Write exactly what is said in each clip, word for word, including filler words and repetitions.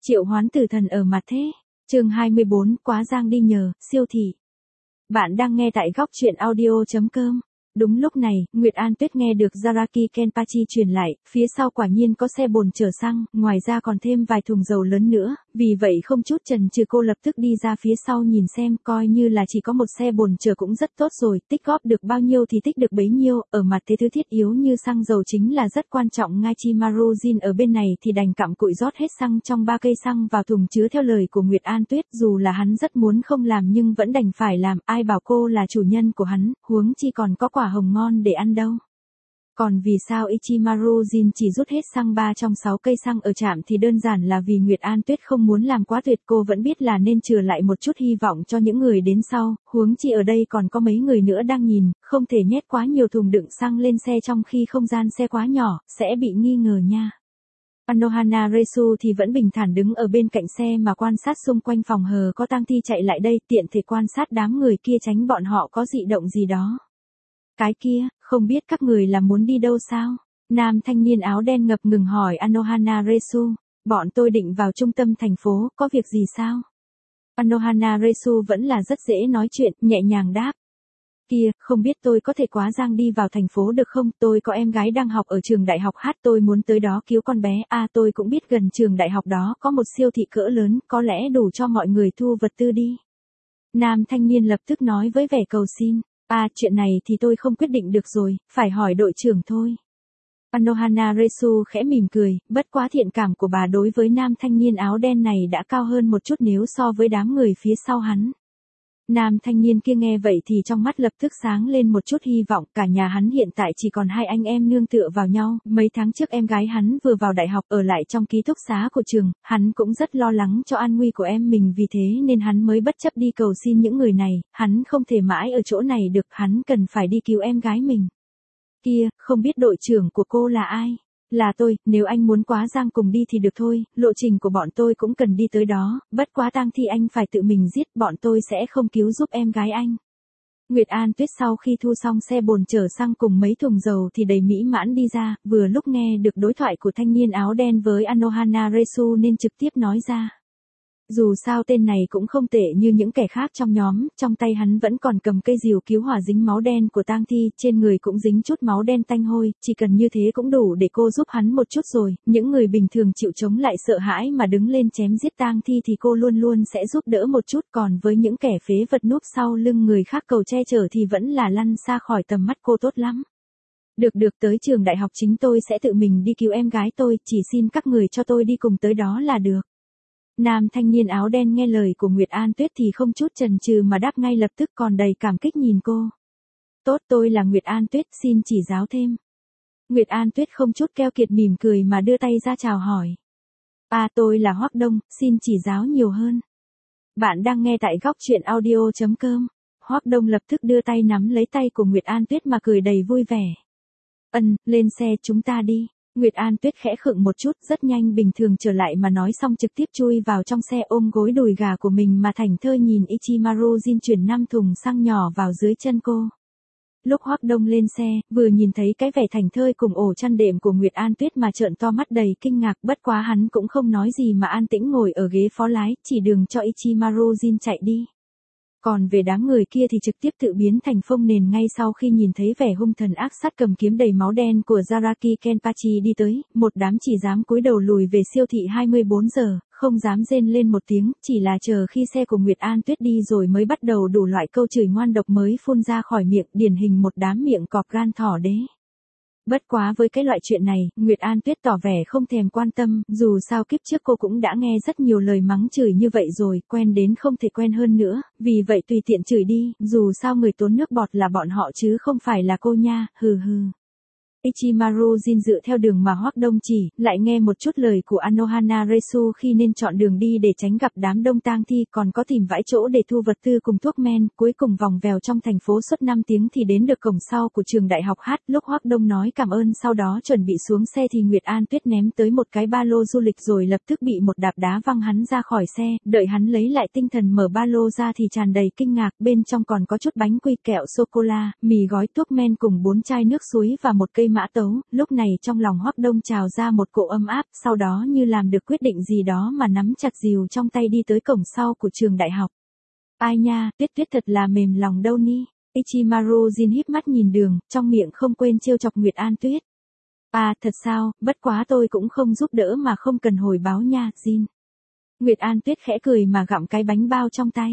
Triệu hoán tử thần ở mặt thế. Chương hai mươi bốn, quá giang đi nhờ, siêu thị. Bạn đang nghe tại góc truyện audio chấm com. Đúng lúc này, Nguyệt An Tuyết nghe được Zaraki Kenpachi truyền lại, phía sau quả nhiên có xe bồn chở xăng, ngoài ra còn thêm vài thùng dầu lớn nữa, vì vậy không chút chần chừ cô lập tức đi ra phía sau nhìn xem, coi như là chỉ có một xe bồn chở cũng rất tốt rồi, tích góp được bao nhiêu thì tích được bấy nhiêu, ở mặt thế thứ thiết yếu như xăng dầu chính là rất quan trọng. Ngachimaru Jin ở bên này thì đành cặm cụi rót hết xăng trong ba cây xăng vào thùng chứa theo lời của Nguyệt An Tuyết, dù là hắn rất muốn không làm nhưng vẫn đành phải làm, ai bảo cô là chủ nhân của hắn, huống chi còn có quả hồng ngon để ăn đâu. Còn vì sao Ichimaru Jin chỉ rút hết xăng ba trong sáu cây xăng ở trạm thì đơn giản là vì Nguyệt An Tuyết không muốn làm quá tuyệt, cô vẫn biết là nên chừa lại một chút hy vọng cho những người đến sau, huống chi ở đây còn có mấy người nữa đang nhìn, không thể nhét quá nhiều thùng đựng xăng lên xe trong khi không gian xe quá nhỏ, sẽ bị nghi ngờ nha. Anohana Resu thì vẫn bình thản đứng ở bên cạnh xe mà quan sát xung quanh phòng hờ có tang thi chạy lại đây, tiện thể quan sát đám người kia tránh bọn họ có dị động gì đó. Cái kia, không biết các người là muốn đi đâu sao? Nam thanh niên áo đen ngập ngừng hỏi Anohana Resu. Bọn tôi định vào trung tâm thành phố, có việc gì sao? Anohana Resu vẫn là rất dễ nói chuyện, nhẹ nhàng đáp. Kia, không biết tôi có thể quá giang đi vào thành phố được không? Tôi có em gái đang học ở trường đại học hát, tôi muốn tới đó cứu con bé. À, tôi cũng biết gần trường đại học đó có một siêu thị cỡ lớn, có lẽ đủ cho mọi người thu vật tư đi. Nam thanh niên lập tức nói với vẻ cầu xin. À, chuyện này thì tôi không quyết định được rồi, phải hỏi đội trưởng thôi. Anohana Resu khẽ mỉm cười, bất quá thiện cảm của bà đối với nam thanh niên áo đen này đã cao hơn một chút nếu so với đám người phía sau hắn. Nam thanh niên kia nghe vậy thì trong mắt lập tức sáng lên một chút hy vọng, cả nhà hắn hiện tại chỉ còn hai anh em nương tựa vào nhau, mấy tháng trước em gái hắn vừa vào đại học ở lại trong ký túc xá của trường, hắn cũng rất lo lắng cho an nguy của em mình vì thế nên hắn mới bất chấp đi cầu xin những người này, hắn không thể mãi ở chỗ này được, hắn cần phải đi cứu em gái mình. Kia, không biết đội trưởng của cô là ai? Là tôi, nếu anh muốn quá giang cùng đi thì được thôi, lộ trình của bọn tôi cũng cần đi tới đó, bất quá tang thi anh phải tự mình giết, bọn tôi sẽ không cứu giúp em gái anh. Nguyệt An Tuyết sau khi thu xong xe bồn chở xăng cùng mấy thùng dầu thì đầy mỹ mãn đi ra, vừa lúc nghe được đối thoại của thanh niên áo đen với Anohana Resu nên trực tiếp nói ra. Dù sao tên này cũng không tệ như những kẻ khác trong nhóm, trong tay hắn vẫn còn cầm cây rìu cứu hỏa dính máu đen của tang thi, trên người cũng dính chút máu đen tanh hôi, chỉ cần như thế cũng đủ để cô giúp hắn một chút rồi, những người bình thường chịu chống lại sợ hãi mà đứng lên chém giết tang thi thì cô luôn luôn sẽ giúp đỡ một chút, còn với những kẻ phế vật núp sau lưng người khác cầu che chở thì vẫn là lăn xa khỏi tầm mắt cô tốt lắm. Được được, tới trường đại học chính tôi sẽ tự mình đi cứu em gái tôi, chỉ xin các người cho tôi đi cùng tới đó là được. Nam thanh niên áo đen nghe lời của Nguyệt An Tuyết thì không chút chần chừ mà đáp ngay lập tức, còn đầy cảm kích nhìn cô. Tốt, tôi là Nguyệt An Tuyết, xin chỉ giáo thêm. Nguyệt An Tuyết không chút keo kiệt mỉm cười mà đưa tay ra chào hỏi. À, tôi là Hoắc Đông, xin chỉ giáo nhiều hơn. Bạn đang nghe tại góc truyện audio chấm com. Hoắc Đông lập tức đưa tay nắm lấy tay của Nguyệt An Tuyết mà cười đầy vui vẻ. Ân, lên xe chúng ta đi. Nguyệt An Tuyết khẽ khựng một chút, rất nhanh bình thường trở lại mà nói xong trực tiếp chui vào trong xe ôm gối đùi gà của mình mà thảnh thơi nhìn Ichimaru Jin chuyển năm thùng xăng nhỏ vào dưới chân cô. Lúc Hoắc Đông lên xe, vừa nhìn thấy cái vẻ thảnh thơi cùng ổ chăn đệm của Nguyệt An Tuyết mà trợn to mắt đầy kinh ngạc, bất quá hắn cũng không nói gì mà an tĩnh ngồi ở ghế phó lái, chỉ đường cho Ichimaru Jin chạy đi. Còn về đám người kia thì trực tiếp tự biến thành phông nền ngay sau khi nhìn thấy vẻ hung thần ác sát cầm kiếm đầy máu đen của Zaraki Kenpachi đi tới, một đám chỉ dám cúi đầu lùi về siêu thị hai mươi bốn giờ, không dám rên lên một tiếng, chỉ là chờ khi xe của Nguyệt An Tuyết đi rồi mới bắt đầu đủ loại câu chửi ngoan độc mới phun ra khỏi miệng, điển hình một đám miệng cọp gan thỏ đế. Bất quá với cái loại chuyện này, Nguyệt An Tuyết tỏ vẻ không thèm quan tâm, dù sao kiếp trước cô cũng đã nghe rất nhiều lời mắng chửi như vậy rồi, quen đến không thể quen hơn nữa, vì vậy tùy tiện chửi đi, dù sao người tốn nước bọt là bọn họ chứ không phải là cô nha, hừ hừ. Ichimaru Jin dựa theo đường mà Hoắc Đông chỉ, lại nghe một chút lời của Anohana Resu khi nên chọn đường đi để tránh gặp đám đông tang thi, còn có tìm vãi chỗ để thu vật tư cùng thuốc men, cuối cùng vòng vèo trong thành phố suốt năm tiếng thì đến được cổng sau của trường đại học hát, lúc Hoắc Đông nói cảm ơn sau đó chuẩn bị xuống xe thì Nguyệt An Tuyết ném tới một cái ba lô du lịch rồi lập tức bị một đạp đá văng hắn ra khỏi xe, đợi hắn lấy lại tinh thần mở ba lô ra thì tràn đầy kinh ngạc, bên trong còn có chút bánh quy kẹo sô cô la, mì gói thuốc men cùng bốn chai nước suối và một cây mã tấu, lúc này trong lòng Hoắc Đông trào ra một cỗ ấm áp, sau đó như làm được quyết định gì đó mà nắm chặt rìu trong tay đi tới cổng sau của trường đại học. Ai nha, Tuyết Tuyết thật là mềm lòng đâu ni. Ichimaru Jin híp mắt nhìn đường, trong miệng không quên trêu chọc Nguyệt An Tuyết. À, thật sao, bất quá tôi cũng không giúp đỡ mà không cần hồi báo nha, Jin. Nguyệt An Tuyết khẽ cười mà gặm cái bánh bao trong tay.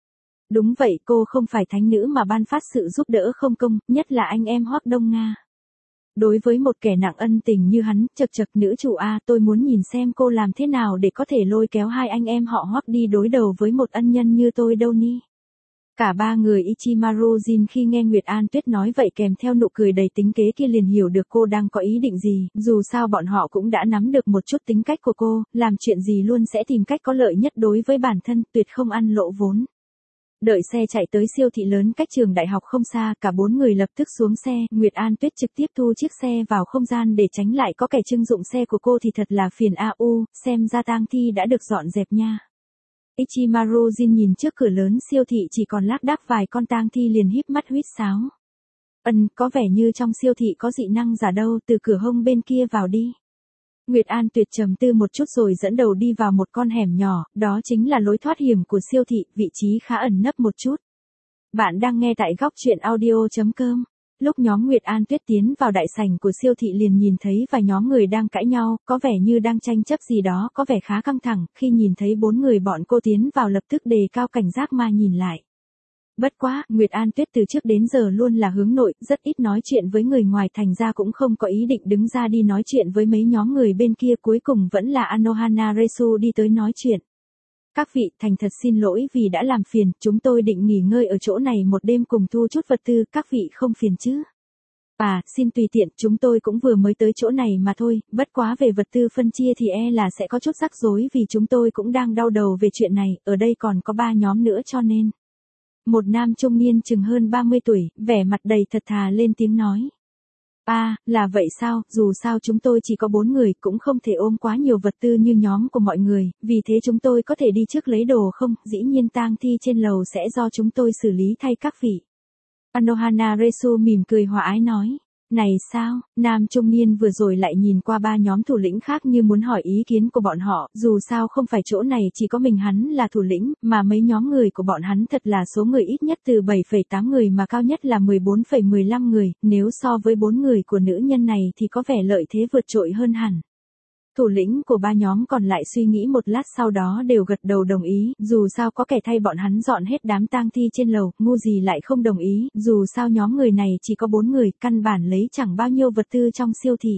Đúng vậy, cô không phải thánh nữ mà ban phát sự giúp đỡ không công, nhất là anh em Hoắc Đông Nga. Đối với một kẻ nặng ân tình như hắn, chật chật nữ chủ a, tôi muốn nhìn xem cô làm thế nào để có thể lôi kéo hai anh em họ Hoắc đi đối đầu với một ân nhân như tôi đâu ni. Cả ba người Ichimaru Jin khi nghe Nguyệt An Tuyết nói vậy kèm theo nụ cười đầy tính kế kia liền hiểu được cô đang có ý định gì, dù sao bọn họ cũng đã nắm được một chút tính cách của cô, làm chuyện gì luôn sẽ tìm cách có lợi nhất đối với bản thân, tuyệt không ăn lỗ vốn. Đợi xe chạy tới siêu thị lớn cách trường đại học không xa, cả bốn người lập tức xuống xe, Nguyệt An Tuyết trực tiếp thu chiếc xe vào không gian để tránh lại có kẻ trưng dụng xe của cô thì thật là phiền a u, xem ra tang thi đã được dọn dẹp nha. Ichimaru Jin nhìn trước cửa lớn siêu thị chỉ còn lác đác vài con tang thi liền híp mắt huýt sáo. Ừm, có vẻ như trong siêu thị có dị năng giả đâu, từ cửa hông bên kia vào đi. Nguyệt An Tuyết trầm tư một chút rồi dẫn đầu đi vào một con hẻm nhỏ, đó chính là lối thoát hiểm của siêu thị, vị trí khá ẩn nấp một chút. Bạn đang nghe tại góc truyện audio chấm com. Lúc nhóm Nguyệt An Tuyết tiến vào đại sảnh của siêu thị liền nhìn thấy vài nhóm người đang cãi nhau, có vẻ như đang tranh chấp gì đó, có vẻ khá căng thẳng, khi nhìn thấy bốn người bọn cô tiến vào lập tức đề cao cảnh giác mà nhìn lại. Bất quá, Nguyệt An Tuyết từ trước đến giờ luôn là hướng nội, rất ít nói chuyện với người ngoài thành ra cũng không có ý định đứng ra đi nói chuyện với mấy nhóm người bên kia, cuối cùng vẫn là Anohana Resu đi tới nói chuyện. Các vị, thành thật xin lỗi vì đã làm phiền, chúng tôi định nghỉ ngơi ở chỗ này một đêm cùng thu chút vật tư, các vị không phiền chứ? À, xin tùy tiện, chúng tôi cũng vừa mới tới chỗ này mà thôi, bất quá về vật tư phân chia thì e là sẽ có chút rắc rối vì chúng tôi cũng đang đau đầu về chuyện này, ở đây còn có ba nhóm nữa cho nên. Một nam trung niên chừng hơn ba mươi tuổi, vẻ mặt đầy thật thà lên tiếng nói. À, là vậy sao, dù sao chúng tôi chỉ có bốn người, cũng không thể ôm quá nhiều vật tư như nhóm của mọi người, vì thế chúng tôi có thể đi trước lấy đồ không, dĩ nhiên tang thi trên lầu sẽ do chúng tôi xử lý thay các vị. Anohana Resu mỉm cười hòa ái nói. Này sao, nam trung niên vừa rồi lại nhìn qua ba nhóm thủ lĩnh khác như muốn hỏi ý kiến của bọn họ, dù sao không phải chỗ này chỉ có mình hắn là thủ lĩnh, mà mấy nhóm người của bọn hắn thật là số người ít nhất từ bảy phẩy tám người mà cao nhất là mười bốn phẩy mười lăm người, nếu so với bốn người của nữ nhân này thì có vẻ lợi thế vượt trội hơn hẳn. Thủ lĩnh của ba nhóm còn lại suy nghĩ một lát sau đó đều gật đầu đồng ý, dù sao có kẻ thay bọn hắn dọn hết đám tang thi trên lầu, ngu gì lại không đồng ý, dù sao nhóm người này chỉ có bốn người, căn bản lấy chẳng bao nhiêu vật tư trong siêu thị.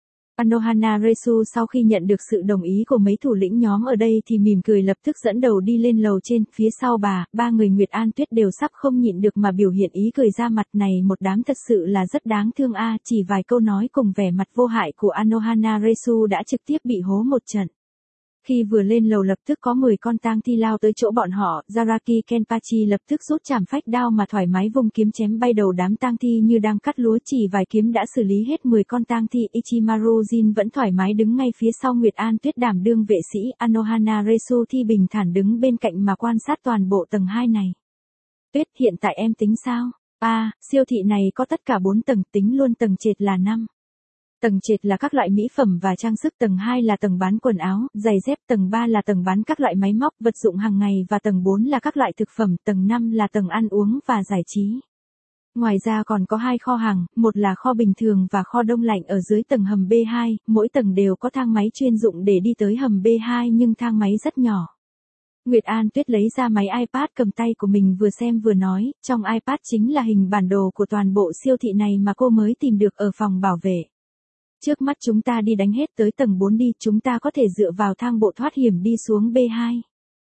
Anohana Resu sau khi nhận được sự đồng ý của mấy thủ lĩnh nhóm ở đây thì mỉm cười lập tức dẫn đầu đi lên lầu trên, phía sau bà, ba người Nguyệt An Tuyết đều sắp không nhịn được mà biểu hiện ý cười ra mặt này, một đám thật sự là rất đáng thương a, chỉ vài câu nói cùng vẻ mặt vô hại của Anohana Resu đã trực tiếp bị hố một trận. Khi vừa lên lầu lập tức có mười con tang thi lao tới chỗ bọn họ, Zaraki Kenpachi lập tức rút chảm phách đao mà thoải mái vùng kiếm chém bay đầu đám tang thi như đang cắt lúa, chỉ vài kiếm đã xử lý hết mười con tang thi. Ichimaru Jin vẫn thoải mái đứng ngay phía sau Nguyệt An Tuyết đảm đương vệ sĩ, Anohana Resu thì bình thản đứng bên cạnh mà quan sát toàn bộ tầng hai này. Tuyết, hiện tại em tính sao? À, siêu thị này có tất cả bốn tầng, tính luôn tầng trệt là năm. Tầng trệt là các loại mỹ phẩm và trang sức, tầng hai là tầng bán quần áo, giày dép, tầng ba là tầng bán các loại máy móc, vật dụng hàng ngày và tầng bốn là các loại thực phẩm, tầng năm là tầng ăn uống và giải trí. Ngoài ra còn có hai kho hàng, một là kho bình thường và kho đông lạnh ở dưới tầng hầm B hai, mỗi tầng đều có thang máy chuyên dụng để đi tới hầm B hai nhưng thang máy rất nhỏ. Nguyệt An Tuyết lấy ra máy iPad cầm tay của mình vừa xem vừa nói, trong iPad chính là hình bản đồ của toàn bộ siêu thị này mà cô mới tìm được ở phòng bảo vệ. Trước mắt chúng ta đi đánh hết tới tầng bốn đi, chúng ta có thể dựa vào thang bộ thoát hiểm đi xuống B hai.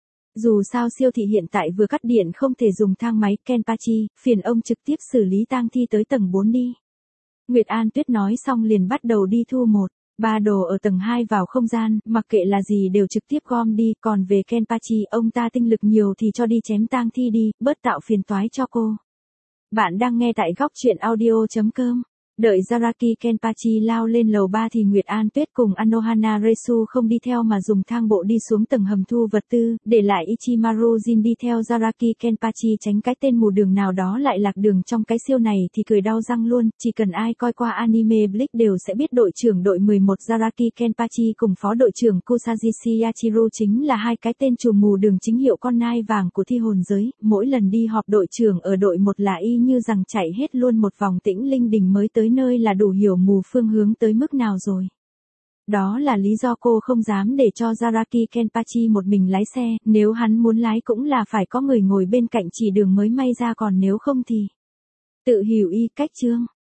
Dù sao siêu thị hiện tại vừa cắt điện không thể dùng thang máy, Kenpachi, phiền ông trực tiếp xử lý tang thi tới tầng bốn đi. Nguyệt An Tuyết nói xong liền bắt đầu đi thu một, ba đồ ở tầng hai vào không gian, mặc kệ là gì đều trực tiếp gom đi, còn về Kenpachi ông ta tinh lực nhiều thì cho đi chém tang thi đi, bớt tạo phiền toái cho cô. Bạn đang nghe tại góc truyện audio chấm com. Đợi Zaraki Kenpachi lao lên lầu ba thì Nguyệt An Tuyết cùng Anohana Resu không đi theo mà dùng thang bộ đi xuống tầng hầm thu vật tư, để lại Ichimaru Jin đi theo Zaraki Kenpachi tránh cái tên mù đường nào đó lại lạc đường trong cái siêu này thì cười đau răng luôn, chỉ cần ai coi qua anime Bleach đều sẽ biết đội trưởng đội mười một Zaraki Kenpachi cùng phó đội trưởng Kusagishi Yachiru chính là hai cái tên trùm mù đường chính hiệu con nai vàng của thi hồn giới, mỗi lần đi họp đội trưởng ở đội một là y như rằng chạy hết luôn một vòng Tĩnh Linh Đình mới tới nơi là đủ hiểu mù phương hướng tới mức nào rồi. Đó là lý do cô không dám để cho Zaraki Kenpachi một mình lái xe, nếu hắn muốn lái cũng là phải có người ngồi bên cạnh chỉ đường mới may ra còn nếu không thì tự hiểu y cách chương.